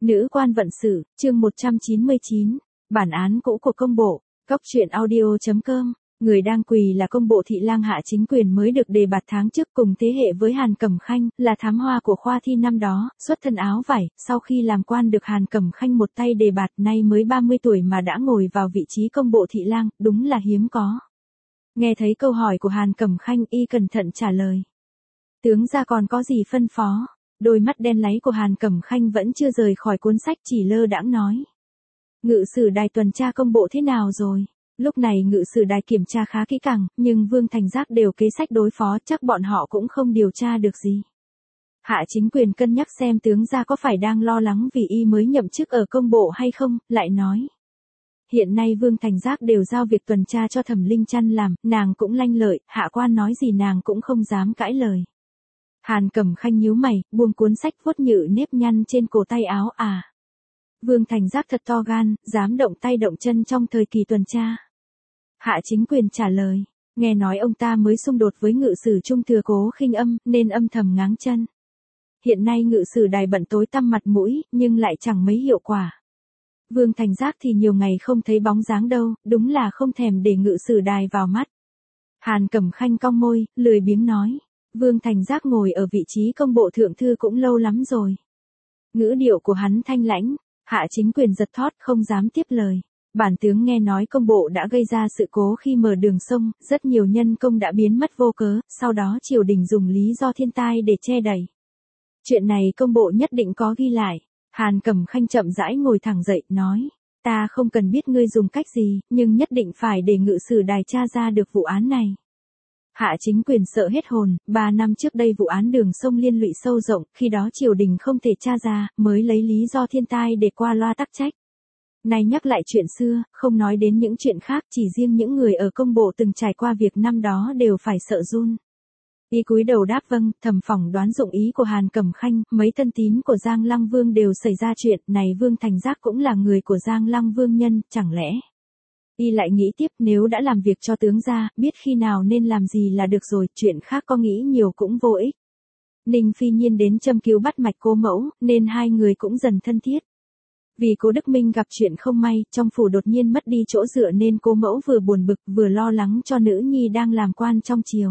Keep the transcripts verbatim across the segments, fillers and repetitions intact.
Nữ quan vận sự, chương một trăm chín mươi chín, bản án cũ của công bộ, góc truyện audio.com, người đang quỳ là công bộ thị lang Hạ Chính Quyền mới được đề bạt tháng trước cùng thế hệ với Hàn Cẩm Khanh, là thám hoa của khoa thi năm đó, xuất thân áo vải, sau khi làm quan được Hàn Cẩm Khanh một tay đề bạt, nay mới ba mươi tuổi mà đã ngồi vào vị trí công bộ thị lang, đúng là hiếm có. Nghe thấy câu hỏi của Hàn Cẩm Khanh, y cẩn thận trả lời. Tướng gia còn có gì phân phó? Đôi mắt đen láy của Hàn Cẩm Khanh vẫn chưa rời khỏi cuốn sách, chỉ lơ đãng nói. Ngự sử đài tuần tra công bộ thế nào rồi? Lúc này ngự sử đài kiểm tra khá kỹ càng, nhưng Vương Thành Giác đều kế sách đối phó, chắc bọn họ cũng không điều tra được gì. Hạ Chính Quyền cân nhắc xem tướng gia có phải đang lo lắng vì y mới nhậm chức ở công bộ hay không, lại nói. Hiện nay Vương Thành Giác đều giao việc tuần tra cho Thẩm Linh Chăn làm, nàng cũng lanh lợi, hạ quan nói gì nàng cũng không dám cãi lời. Hàn Cẩm Khanh nhíu mày, buông cuốn sách vuốt nhự nếp nhăn trên cổ tay áo à. Vương Thành Giác thật to gan, dám động tay động chân trong thời kỳ tuần tra. Hạ Chính Quyền trả lời, nghe nói ông ta mới xung đột với ngự sử trung thừa Cố Khinh Âm, nên âm thầm ngáng chân. Hiện nay ngự sử đài bận tối tăm mặt mũi, nhưng lại chẳng mấy hiệu quả. Vương Thành Giác thì nhiều ngày không thấy bóng dáng đâu, đúng là không thèm để ngự sử đài vào mắt. Hàn Cẩm Khanh cong môi, lười biếng nói. Vương Thành Giác ngồi ở vị trí công bộ thượng thư cũng lâu lắm rồi. Ngữ điệu của hắn thanh lãnh, Hạ Chính Quyền giật thót không dám tiếp lời. Bản tướng nghe nói công bộ đã gây ra sự cố khi mở đường sông, rất nhiều nhân công đã biến mất vô cớ, sau đó triều đình dùng lý do thiên tai để che đậy. Chuyện này công bộ nhất định có ghi lại. Hàn Cẩm Khanh chậm rãi ngồi thẳng dậy, nói, ta không cần biết ngươi dùng cách gì, nhưng nhất định phải để ngự sử đài tra ra được vụ án này. Hạ Chính Quyền sợ hết hồn, ba năm trước đây vụ án đường sông liên lụy sâu rộng, khi đó triều đình không thể tra ra, mới lấy lý do thiên tai để qua loa tắc trách. Nay nhắc lại chuyện xưa, không nói đến những chuyện khác, chỉ riêng những người ở công bộ từng trải qua việc năm đó đều phải sợ run. Y cúi đầu đáp vâng, thầm phỏng đoán dụng ý của Hàn Cẩm Khanh, mấy thân tín của Giang Lăng Vương đều xảy ra chuyện, này Vương Thành Giác cũng là người của Giang Lăng Vương nhân, chẳng lẽ. Y lại nghĩ tiếp, nếu đã làm việc cho tướng gia, biết khi nào nên làm gì là được rồi, chuyện khác có nghĩ nhiều cũng vô ích. Ninh Phi Nhiên đến châm cứu bắt mạch Cố Mẫu, nên hai người cũng dần thân thiết. Vì Cố Đức Minh gặp chuyện không may, trong phủ đột nhiên mất đi chỗ dựa nên Cố Mẫu vừa buồn bực vừa lo lắng cho nữ nhi đang làm quan trong triều.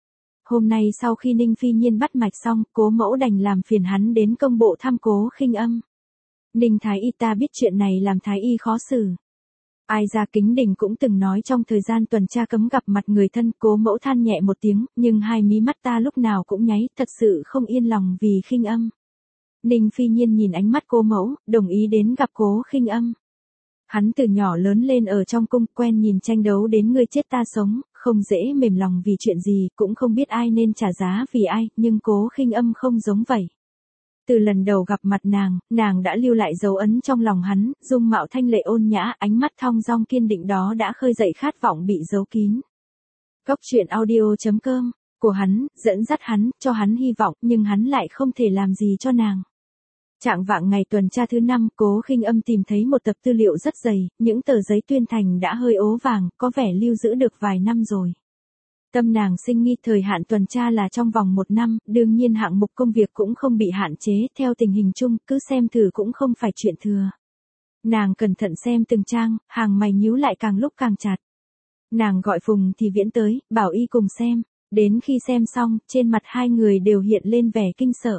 Hôm nay sau khi Ninh Phi Nhiên bắt mạch xong, Cố Mẫu đành làm phiền hắn đến công bộ thăm Cố Khinh Âm. Ninh Thái Y ta biết chuyện này làm Thái Y khó xử. Ai ra Kính Đình cũng từng nói trong thời gian tuần tra cấm gặp mặt người thân. Cố Mẫu than nhẹ một tiếng, nhưng hai mí mắt ta lúc nào cũng nháy, thật sự không yên lòng vì Khinh Âm. Ninh Phi Nhiên nhìn ánh mắt Cố Mẫu, đồng ý đến gặp Cố Khinh Âm. Hắn từ nhỏ lớn lên ở trong cung, quen nhìn tranh đấu đến ngươi chết ta sống, không dễ mềm lòng vì chuyện gì, cũng không biết ai nên trả giá vì ai, nhưng Cố Khinh Âm không giống vậy. Từ lần đầu gặp mặt nàng, nàng đã lưu lại dấu ấn trong lòng hắn, dung mạo thanh lệ ôn nhã, ánh mắt thong dong kiên định đó đã khơi dậy khát vọng bị giấu kín. Góc truyện audio.com, của hắn, dẫn dắt hắn, cho hắn hy vọng, nhưng hắn lại không thể làm gì cho nàng. Trạng vạng ngày tuần tra thứ năm, Cố Khinh Âm tìm thấy một tập tư liệu rất dày, những tờ giấy tuyên thành đã hơi ố vàng, có vẻ lưu giữ được vài năm rồi. Tâm nàng sinh nghi thời hạn tuần tra là trong vòng một năm, đương nhiên hạng mục công việc cũng không bị hạn chế, theo tình hình chung, cứ xem thử cũng không phải chuyện thừa. Nàng cẩn thận xem từng trang, hàng mày nhíu lại càng lúc càng chặt. Nàng gọi Phùng Thì Viễn tới, bảo y cùng xem, đến khi xem xong, trên mặt hai người đều hiện lên vẻ kinh sợ.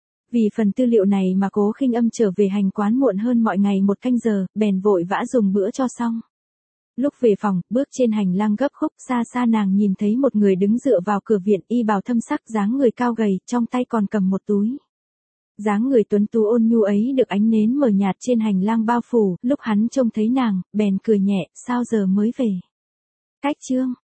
Vì phần tư liệu này mà Cố Khinh Âm trở về hành quán muộn hơn mọi ngày một canh giờ, bèn vội vã dùng bữa cho xong. Lúc về phòng, bước trên hành lang gấp khúc, xa xa nàng nhìn thấy một người đứng dựa vào cửa viện, y bào thâm sắc, dáng người cao gầy, trong tay còn cầm một túi. Dáng người tuấn tú ôn nhu ấy được ánh nến mờ nhạt trên hành lang bao phủ, lúc hắn trông thấy nàng, bèn cười nhẹ, sao giờ mới về? Cách chương,